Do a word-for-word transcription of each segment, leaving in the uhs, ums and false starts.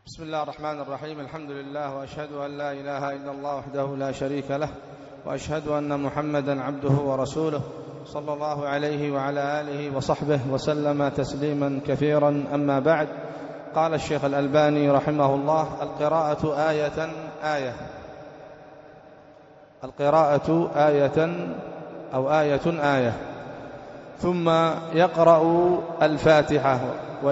بسم الله الرحمن الرحيم. الحمد لله، وأشهد أن لا إله إلا الله وحده لا شريك له، وأشهد أن محمدا عبده ورسوله صلى الله عليه وعلى آله وصحبه وسلم تسليما كثيرا. أما بعد، قال الشيخ الألباني رحمه الله: القراءة آية آية القراءة آية أو آية آية ثم يقرأ الفاتحة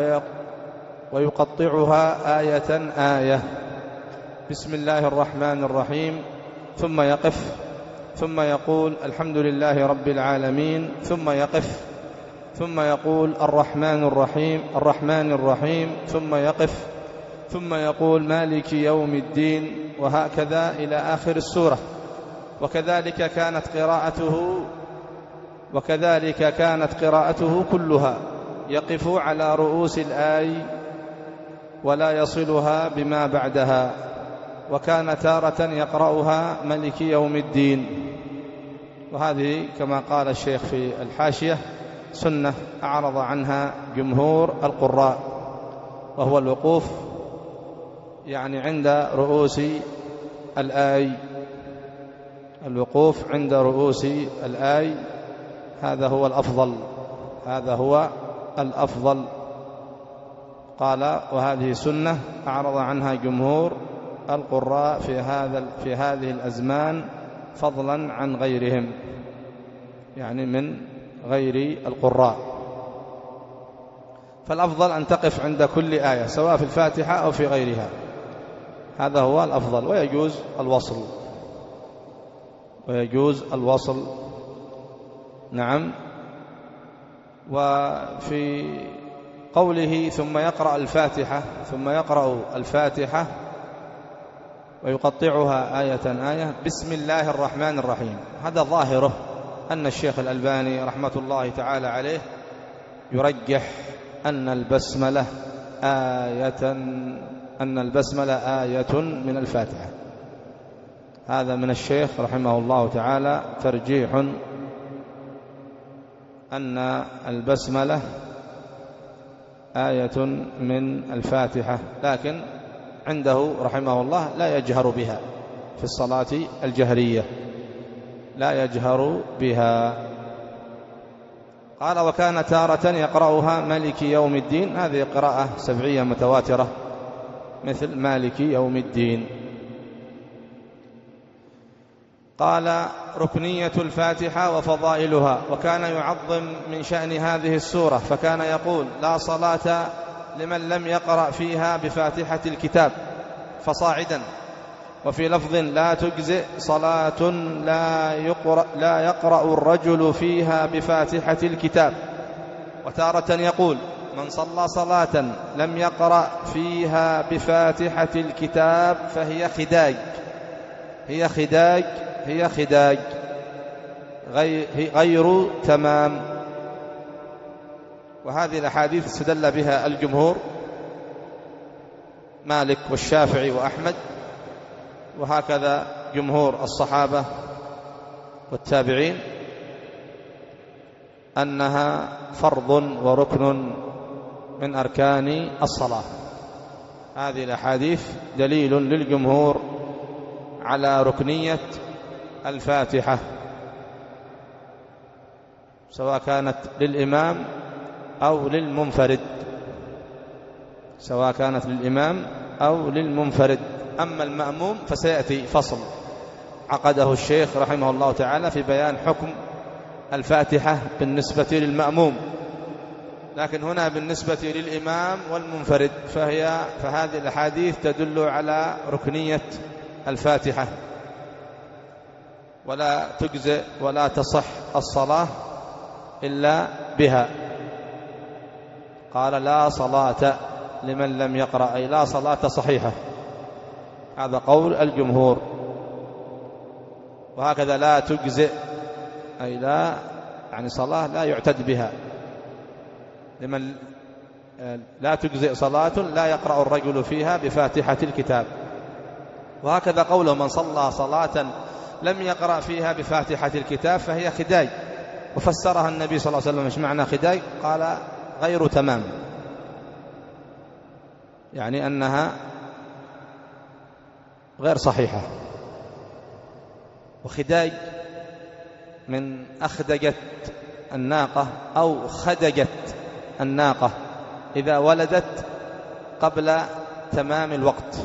ويقطعها آية آية. بسم الله الرحمن الرحيم، ثم يقف، ثم يقول الحمد لله رب العالمين، ثم يقف، ثم يقول الرحمن الرحيم الرحمن الرحيم، ثم يقف، ثم يقول مالك يوم الدين، وهكذا إلى آخر السورة. وكذلك كانت قراءته وكذلك كانت قراءته كلها، يقف على رؤوس الآي ولا يصلها بما بعدها. وكان تارة يقرأها ملك يوم الدين، وهذه كما قال الشيخ في الحاشية سنة أعرض عنها جمهور القراء، وهو الوقوف يعني عند رؤوس الآي الوقوف عند رؤوس الآي هذا هو الأفضل هذا هو الأفضل قال: وهذه سنة أعرض عنها جمهور القراء في هذا في هذه الأزمان فضلا عن غيرهم، يعني من غير القراء. فالأفضل أن تقف عند كل آية سواء في الفاتحة أو في غيرها، هذا هو الأفضل. ويجوز الوصل ويجوز الوصل نعم. وفي قوله ثم يقرأ الفاتحة ثم يقرأ الفاتحة ويقطعها آية آية بسم الله الرحمن الرحيم، هذا ظاهره أن الشيخ الألباني رحمة الله تعالى عليه يرجح أن البسملة آية أن البسملة آية من الفاتحة. هذا من الشيخ رحمه الله تعالى ترجيح أن البسملة آية من الفاتحة، لكن عنده رحمه الله لا يجهر بها في الصلاة الجهرية، لا يجهر بها. قال: وكان تارة يقرأها مالك يوم الدين، هذه قراءة سبعية متواترة مثل مالك يوم الدين. قال: ركنية الفاتحة وفضائلها. وكان يعظم من شأن هذه السورة، فكان يقول: لا صلاة لمن لم يقرأ فيها بفاتحة الكتاب فصاعدا. وفي لفظ: لا تجزئ صلاة لا يقرأ, لا يقرأ الرجل فيها بفاتحة الكتاب. وتارة يقول: من صلى صلاة لم يقرأ فيها بفاتحة الكتاب فهي خداج هي خداج هي خداج غير تمام. وهذه الأحاديث استدل بها الجمهور مالك والشافعي وأحمد، وهكذا جمهور الصحابة والتابعين، أنها فرض وركن من أركان الصلاة. هذه الأحاديث دليل للجمهور على ركنية الفاتحة، سواء كانت للإمام أو للمنفرد سواء كانت للإمام أو للمنفرد. أما المأموم فسيأتي فصل عقده الشيخ رحمه الله تعالى في بيان حكم الفاتحة بالنسبة للمأموم، لكن هنا بالنسبة للإمام والمنفرد فهي فهذه الأحاديث تدل على ركنية الفاتحة، ولا تجزئ ولا تصح الصلاة إلا بها. قال: لا صلاة لمن لم يقرأ، أي لا صلاة صحيحة، هذا قول الجمهور. وهكذا لا تجزئ، أي لا يعني صلاة لا يعتد بها، لمن لا تجزئ صلاة لا يقرأ الرجل فيها بفاتحة الكتاب. وهكذا قوله: من صلى صلاة لم يقرأ فيها بفاتحة الكتاب فهي خداج. وفسرها النبي صلى الله عليه وسلم: ايش معنى خداج؟ قال: غير تمام، يعني أنها غير صحيحة. وخداج من أخدجت الناقة أو خدجت الناقة إذا ولدت قبل تمام الوقت،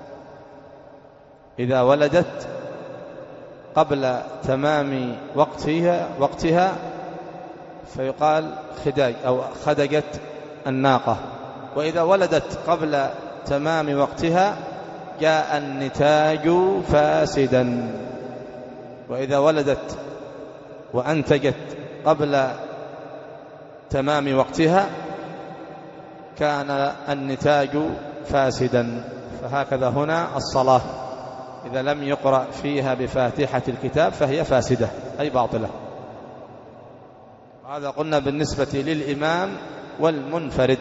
إذا ولدت قبل تمام وقتها وقتها فيقال خداج أو خدجت الناقة. وإذا ولدت قبل تمام وقتها جاء النتاج فاسدا. وإذا ولدت وأنتجت قبل تمام وقتها كان النتاج فاسدا. فهكذا هنا الصلاة إذا لم يقرأ فيها بفاتحة الكتاب فهي فاسدة أي باطلة. هذا قلنا بالنسبة للإمام والمنفرد.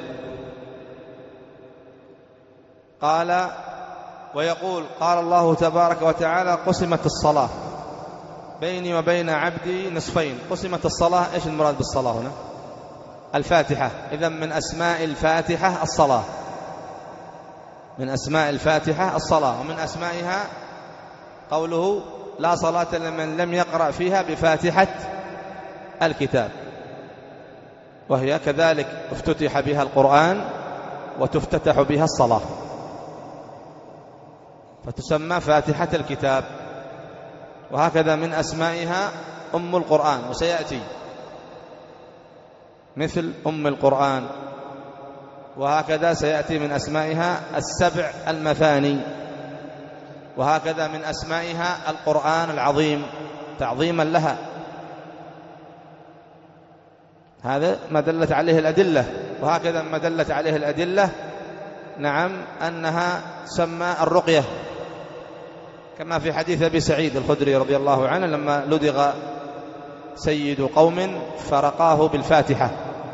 قال ويقول قال الله تبارك وتعالى قسمت الصلاة بيني وبين عبدي نصفين. قسمت الصلاة، إيش المراد بالصلاة هنا؟ الفاتحة. إذن من أسماء الفاتحة الصلاة، من أسماء الفاتحة الصلاة. ومن أسمائها قوله لا صلاة لمن لم يقرأ فيها بفاتحة الكتاب، وهي كذلك افتتح بها القرآن وتفتتح بها الصلاة، فتسمى فاتحة الكتاب. وهكذا من أسمائها أم القرآن، وسيأتي مثل أم القرآن. وهكذا سيأتي من أسمائها السبع المثاني. وهكذا من أسمائها القرآن العظيم تعظيما لها. هذا ما دلت عليه الأدلة. وهكذا ما دلت عليه الأدلة نعم أنها سمى الرقية، كما في حديث أبي سعيد الخدري رضي الله عنه لما لدغ سيد قوم فرقاه بالفاتحة،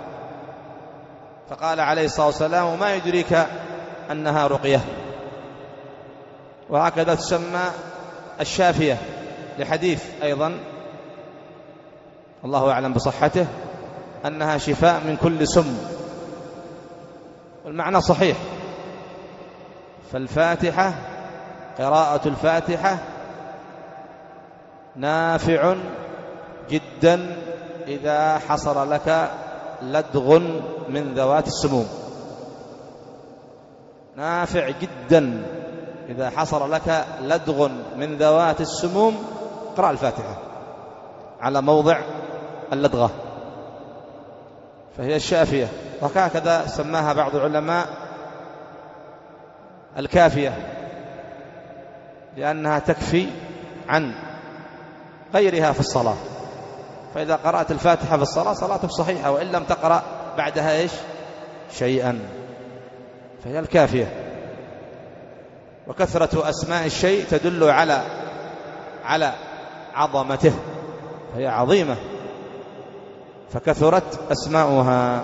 فقال عليه الصلاة والسلام وما يدريك أنها رقية. وهكذا تسمى الشافية لحديث أيضا الله أعلم بصحته أنها شفاء من كل سم، والمعنى صحيح. فالفاتحة قراءة الفاتحة نافع جدا إذا حصل لك لدغ من ذوات السموم، نافع جدا إذا حصل لك لدغ من ذوات السموم اقرأ الفاتحة على موضع اللدغة، فهي الشافية. وهكذا سماها بعض العلماء الكافية، لأنها تكفي عن غيرها في الصلاة. فإذا قرأت الفاتحة في الصلاة صلاتك صحيحة، وإن لم تقرأ بعدها إيش شيئا، فهي الكافية. وكثرة أسماء الشيء تدل على على عظمته، فهي عظيمة فكثرت أسماؤها.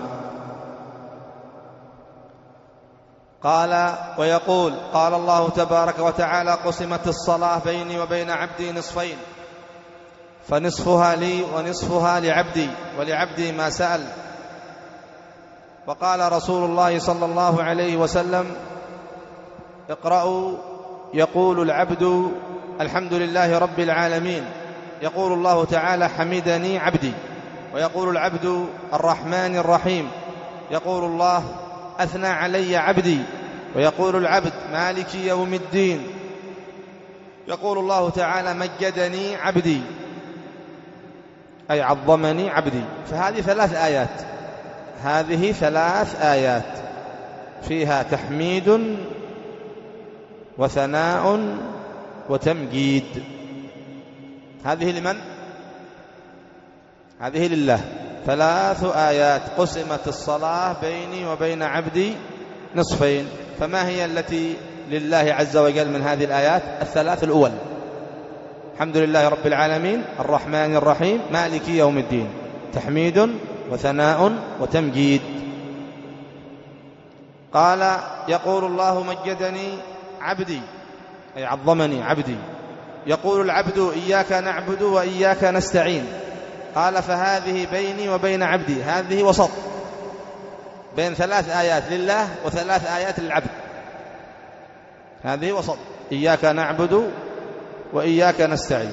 قال ويقول قال الله تبارك وتعالى قسمت الصلاة بيني وبين عبدي نصفين فنصفها لي ونصفها لعبدي ولعبدي ما سأل. وقال رسول الله صلى الله عليه وسلم اقرأوا يقول العبد الحمد لله رب العالمين، يقول الله تعالى حمدني عبدي، ويقول العبد الرحمن الرحيم، يقول الله أثنى علي عبدي، ويقول العبد مالك يوم الدين، يقول الله تعالى مجدني عبدي أي عظمني عبدي. فهذه ثلاث آيات، هذه ثلاث آيات فيها تحميد وثناء وتمجيد. هذه لمن؟ هذه لله. ثلاث آيات قسمت الصلاة بيني وبين عبدي نصفين. فما هي التي لله عز وجل من هذه الآيات؟ الثلاث الأول، الحمد لله رب العالمين، الرحمن الرحيم، مالك يوم الدين، تحميد وثناء وتمجيد. قال يقول الله مجدني عبدي أي عظمني عبدي، يقول العبد إياك نعبد وإياك نستعين. قال فهذه بيني وبين عبدي، هذه وسط بين ثلاث آيات لله وثلاث آيات للعبد، هذه وسط. إياك نعبد وإياك نستعين.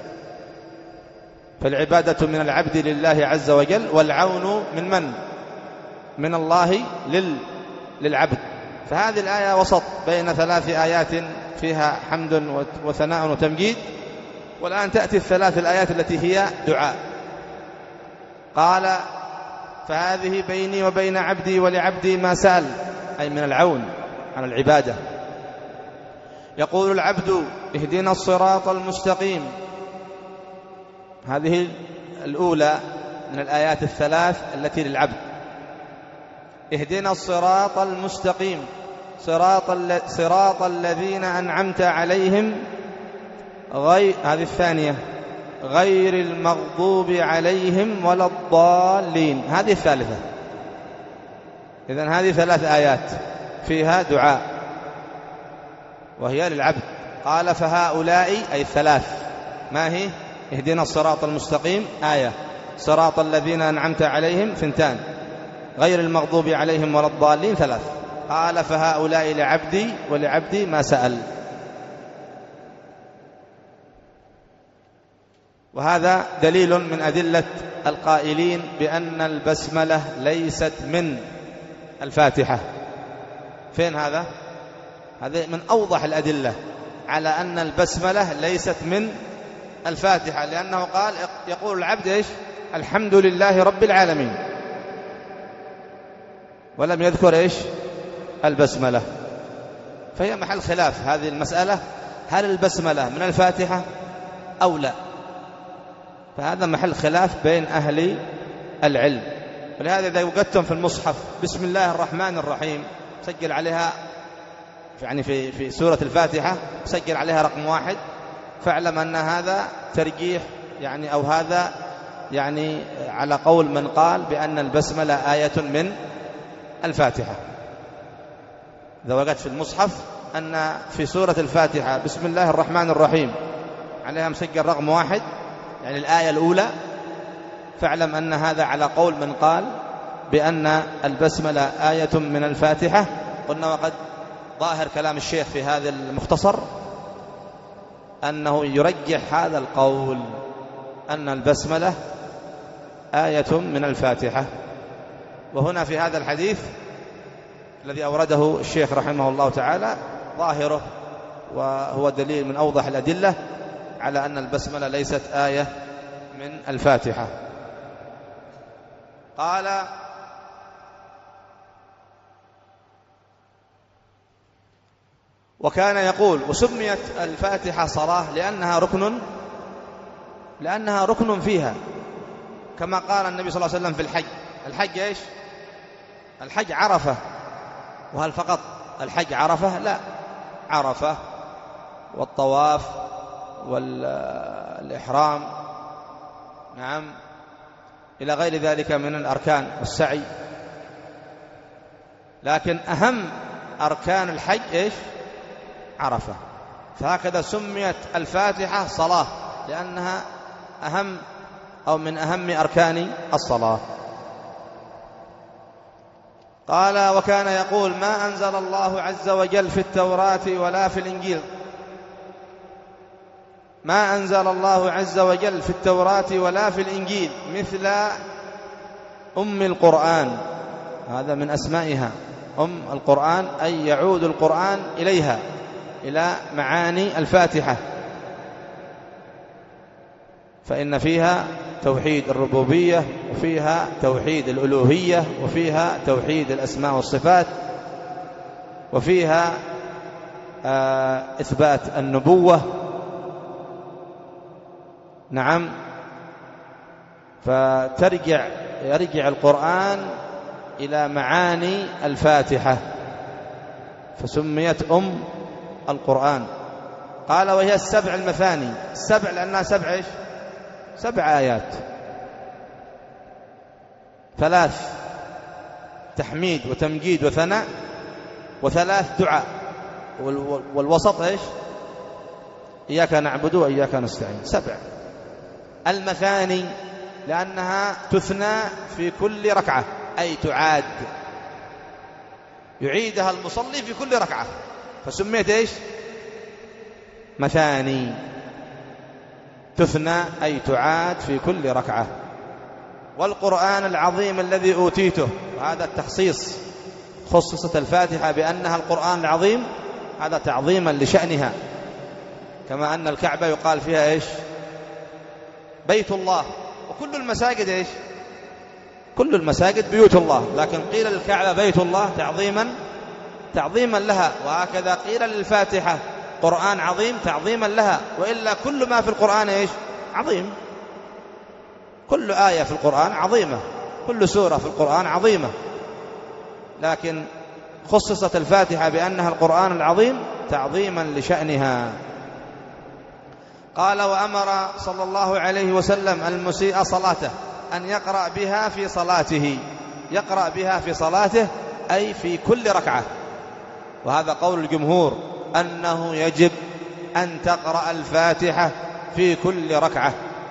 فالعبادة من العبد لله عز وجل، والعون من من؟ من الله لل للعبد. فهذه الآية وسط بين ثلاث آيات فيها حمد وثناء وتمجيد، والآن تأتي الثلاث الآيات التي هي دعاء. قال فهذه بيني وبين عبدي ولعبدي ما سأل، أي من العون على العبادة. يقول العبد اهدنا الصراط المستقيم، هذه الأولى من الآيات الثلاث التي للعبد. اهدنا الصراط المستقيم صراط, صراط الذين أنعمت عليهم غير، هذه الثانية، غير المغضوب عليهم ولا الضالين، هذه الثالثة. إذن هذه ثلاث آيات فيها دعاء وهي للعبد. قال فهؤلاء أي الثلاث، ما هي؟ اهدنا الصراط المستقيم آية، صراط الذين أنعمت عليهم ثنتان، غير المغضوب عليهم ولا الضالين ثلاث. قال فهؤلاء لعبدي ولعبدي ما سأل. وهذا دليل من أدلة القائلين بأن البسملة ليست من الفاتحة. فين هذا؟ هذا من أوضح الأدلة على أن البسملة ليست من الفاتحة، لأنه قال يقول العبد إيش؟ الحمد لله رب العالمين، ولم يذكر إيش؟ البسملة. فهي محل خلاف هذه المسألة، هل البسملة من الفاتحة أو لا؟ فهذا محل خلاف بين أهل العلم. ولهذا إذا وجدتم في المصحف بسم الله الرحمن الرحيم سجل عليها، يعني في في سورة الفاتحة سجل عليها رقم واحد، فاعلم أن هذا ترجيح، يعني أو هذا يعني على قول من قال بأن البسملة آية من الفاتحة. إذا وجدت في المصحف أن في سورة الفاتحة بسم الله الرحمن الرحيم عليها مسجل رقم واحد، يعني الآية الأولى، فاعلم أن هذا على قول من قال بأن البسملة آية من الفاتحة. قلنا وقد ظاهر كلام الشيخ في هذا المختصر أنه يرجح هذا القول، أن البسملة آية من الفاتحة. وهنا في هذا الحديث الذي أورده الشيخ رحمه الله تعالى ظاهره، وهو دليل من أوضح الأدلة على أن البسملة ليست آية من الفاتحة. قال وكان يقول وسميت الفاتحة صلاة لأنها ركن لأنها ركن فيها، كما قال النبي صلى الله عليه وسلم في الحج. الحج إيش؟ الحج عرفة. وهل فقط الحج عرفة؟ لا، عرفة والطواف والإحرام، نعم، إلى غير ذلك من الأركان والسعي. لكن أهم أركان الحج إيش؟ عرفة. فهكذا سميت الفاتحة صلاة لأنها أهم أو من أهم أركان الصلاة. قال وكان يقول ما أنزل الله عز وجل في التوراة ولا في الإنجيل ما أنزل الله عز وجل في التوراة ولا في الإنجيل مثل أم القرآن. هذا من أسمائها أم القرآن، أي يعود القرآن إليها، إلى معاني الفاتحة. فإن فيها توحيد الربوبية، وفيها توحيد الألوهية، وفيها توحيد الأسماء والصفات، وفيها آه إثبات النبوة، نعم. فترجع يرجع القرآن إلى معاني الفاتحة، فسميت أم القرآن. قال وهي السبع المثاني، السبع لأنها سبع إيش؟ سبع آيات، ثلاث تحميد وتمجيد وثناء، وثلاث دعاء، والوسط إيش؟ إياك نعبد وإياك نستعين. سبع. المثاني لأنها تثنى في كل ركعة، أي تعاد، يعيدها المصلي في كل ركعة، فسميت إيش؟ مثاني، تثنى أي تعاد في كل ركعة. والقرآن العظيم الذي أوتيته، هذا التخصيص، خصصت الفاتحة بأنها القرآن العظيم، هذا تعظيما لشأنها، كما أن الكعبة يقال فيها إيش؟ بيت الله. وكل المساجد إيش؟ كل المساجد بيوت الله، لكن قيل للكعبة بيت الله تعظيما تعظيما لها. وهكذا قيل للفاتحة قرآن عظيم تعظيما لها، وإلا كل ما في القرآن إيش؟ عظيم. كل آية في القرآن عظيمة، كل سورة في القرآن عظيمة، لكن خصصت الفاتحة بأنها القرآن العظيم تعظيما لشأنها. قال: وأمر صلى الله عليه وسلم المسيء صلاته أن يقرأ بها في صلاته، يقرأ بها في صلاته أي في كل ركعة. وهذا قول الجمهور أنه يجب أن تقرأ الفاتحة في كل ركعة.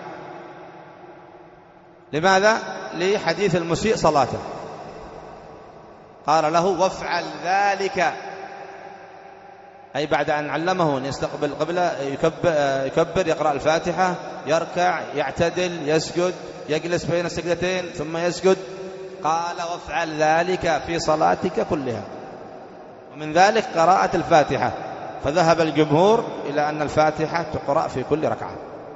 لماذا؟ لحديث المسيء صلاته، قال له: وافعل ذلك، أي بعد أن علمه أن يستقبل القبلة يكبر, يكبر يقرأ الفاتحة، يركع، يعتدل، يسجد، يجلس بين السجدتين ثم يسجد. قال: وافعل ذلك في صلاتك كلها، ومن ذلك قراءة الفاتحة. فذهب الجمهور إلى أن الفاتحة تقرأ في كل ركعة.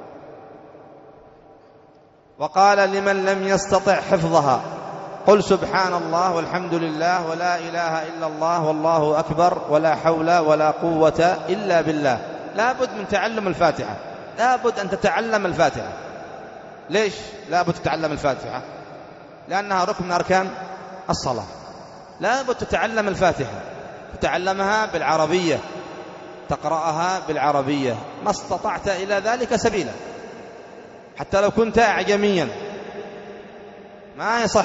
وقال: لمن لم يستطع حفظها قل سبحان الله والحمد لله ولا إله إلا الله والله أكبر ولا حول ولا قوة إلا بالله. لا بد من تعلم الفاتحة، لا بد أن تتعلم الفاتحة. ليش لا بد تتعلم الفاتحة؟ لأنها ركن من أركان الصلاة. لا بد تتعلم الفاتحة، تتعلمها بالعربية، تقرأها بالعربية ما استطعت إلى ذلك سبيلا. حتى لو كنت أعجميا ما يصح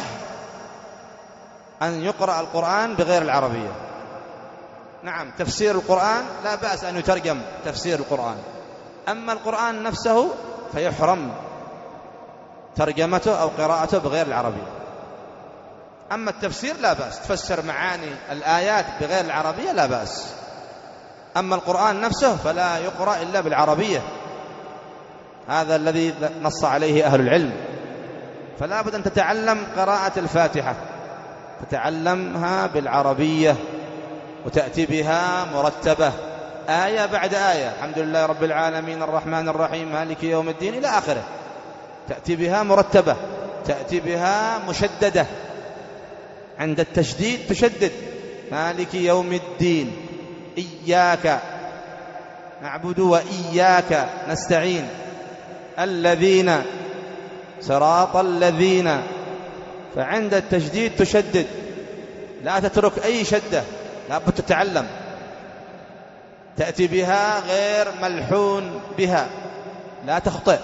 أن يقرأ القرآن بغير العربية. نعم، تفسير القرآن لا بأس أن يترجم تفسير القرآن، أما القرآن نفسه فيحرم ترجمته أو قراءته بغير العربية. أما التفسير لا بأس، تفسر معاني الآيات بغير العربية لا بأس. أما القرآن نفسه فلا يقرأ إلا بالعربية، هذا الذي نص عليه أهل العلم. فلا بد أن تتعلم قراءة الفاتحة، تتعلمها بالعربية وتأتي بها مرتبة آية بعد آية، الحمد لله رب العالمين الرحمن الرحيم مالك يوم الدين إلى آخره. تأتي بها مرتبة، تأتي بها مشددة، عند التشديد تشدد، مالك يوم الدين إياك نعبد وإياك نستعين الذين صراط الذين. فعند التشديد تشدد، لا تترك أي شدة، لا بد تتعلم. تأتي بها غير ملحون بها، لا تخطئ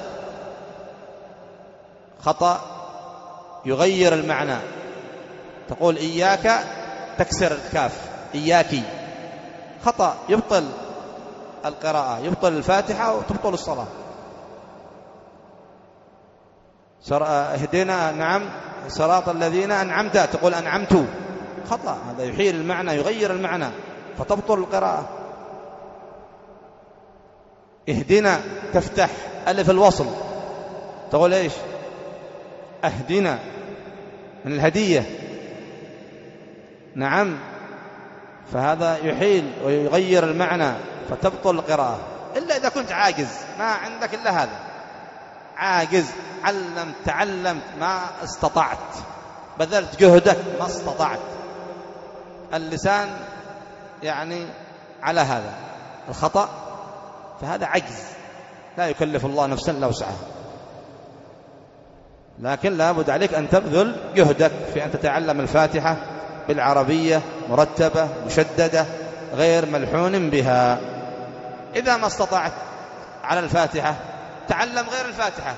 خطأ يغير المعنى. تقول إياك تكسر الكاف إياكي، خطأ يبطل القراءة، يبطل الفاتحة وتبطل الصلاة. اهدنا نعم صراط الذين أنعمت، تقول أنعمت، خطأ، هذا يحيل المعنى يغير المعنى فتبطل القراءة. اهدنا تفتح ألف الوصل، تقول إيش؟ أهدنا من الهدية. نعم، فهذا يحيل ويغير المعنى فتبطل القراءة، إلا إذا كنت عاجز ما عندك إلا هذا، عاجز، علم تعلمت ما استطعت، بذلت جهدك ما استطعت، اللسان يعني على هذا الخطأ، فهذا عجز، لا يكلف الله نفسا إلا وسعها. لكن لا بد عليك أن تبذل جهدك في أن تتعلم الفاتحة بالعربية مرتبة مشددة غير ملحون بها. إذا ما استطعت على الفاتحة تعلم غير الفاتحة،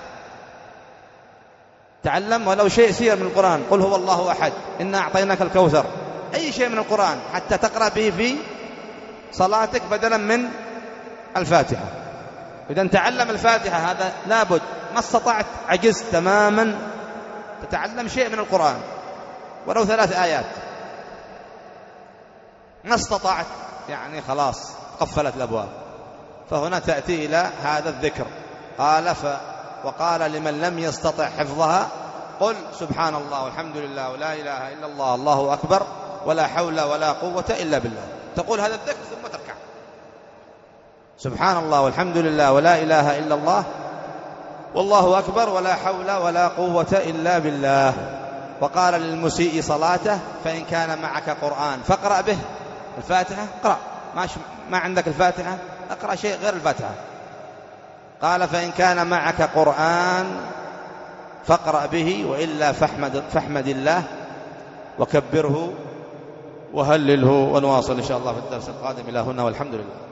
تعلم ولو شيء سير من القرآن، قل هو الله أحد إنا أعطيناك الكوثر، أي شيء من القرآن حتى تقرأ به في صلاتك بدلا من الفاتحة. إذا تعلم الفاتحة هذا لابد، ما استطعت عجزت تماما تتعلم شيء من القرآن ولو ثلاث آيات، ما استطعت يعني خلاص قفلت الأبواب. فهنا تأتي إلى هذا الذكر. قال ف وقال لمن لم يستطع حفظها قل سبحان الله والحمد لله ولا إله إلا الله الله أكبر ولا حول ولا قوة إلا بالله. تقول هذا الذكر ثم تركع. سبحان الله والحمد لله ولا إله إلا الله والله أكبر ولا حول ولا قوة إلا بالله. وقال للمسيء صلاته فإن كان معك قرآن فاقرأ به. الفاتحة اقرأ، ما, ما عندك الفاتحة اقرأ شيء غير الفاتحة. قال فإن كان معك قرآن فاقرأ به وإلا فاحمد, فاحمد الله وكبره وهلله. ونواصل إن شاء الله في الدرس القادم. إلى هنا والحمد لله.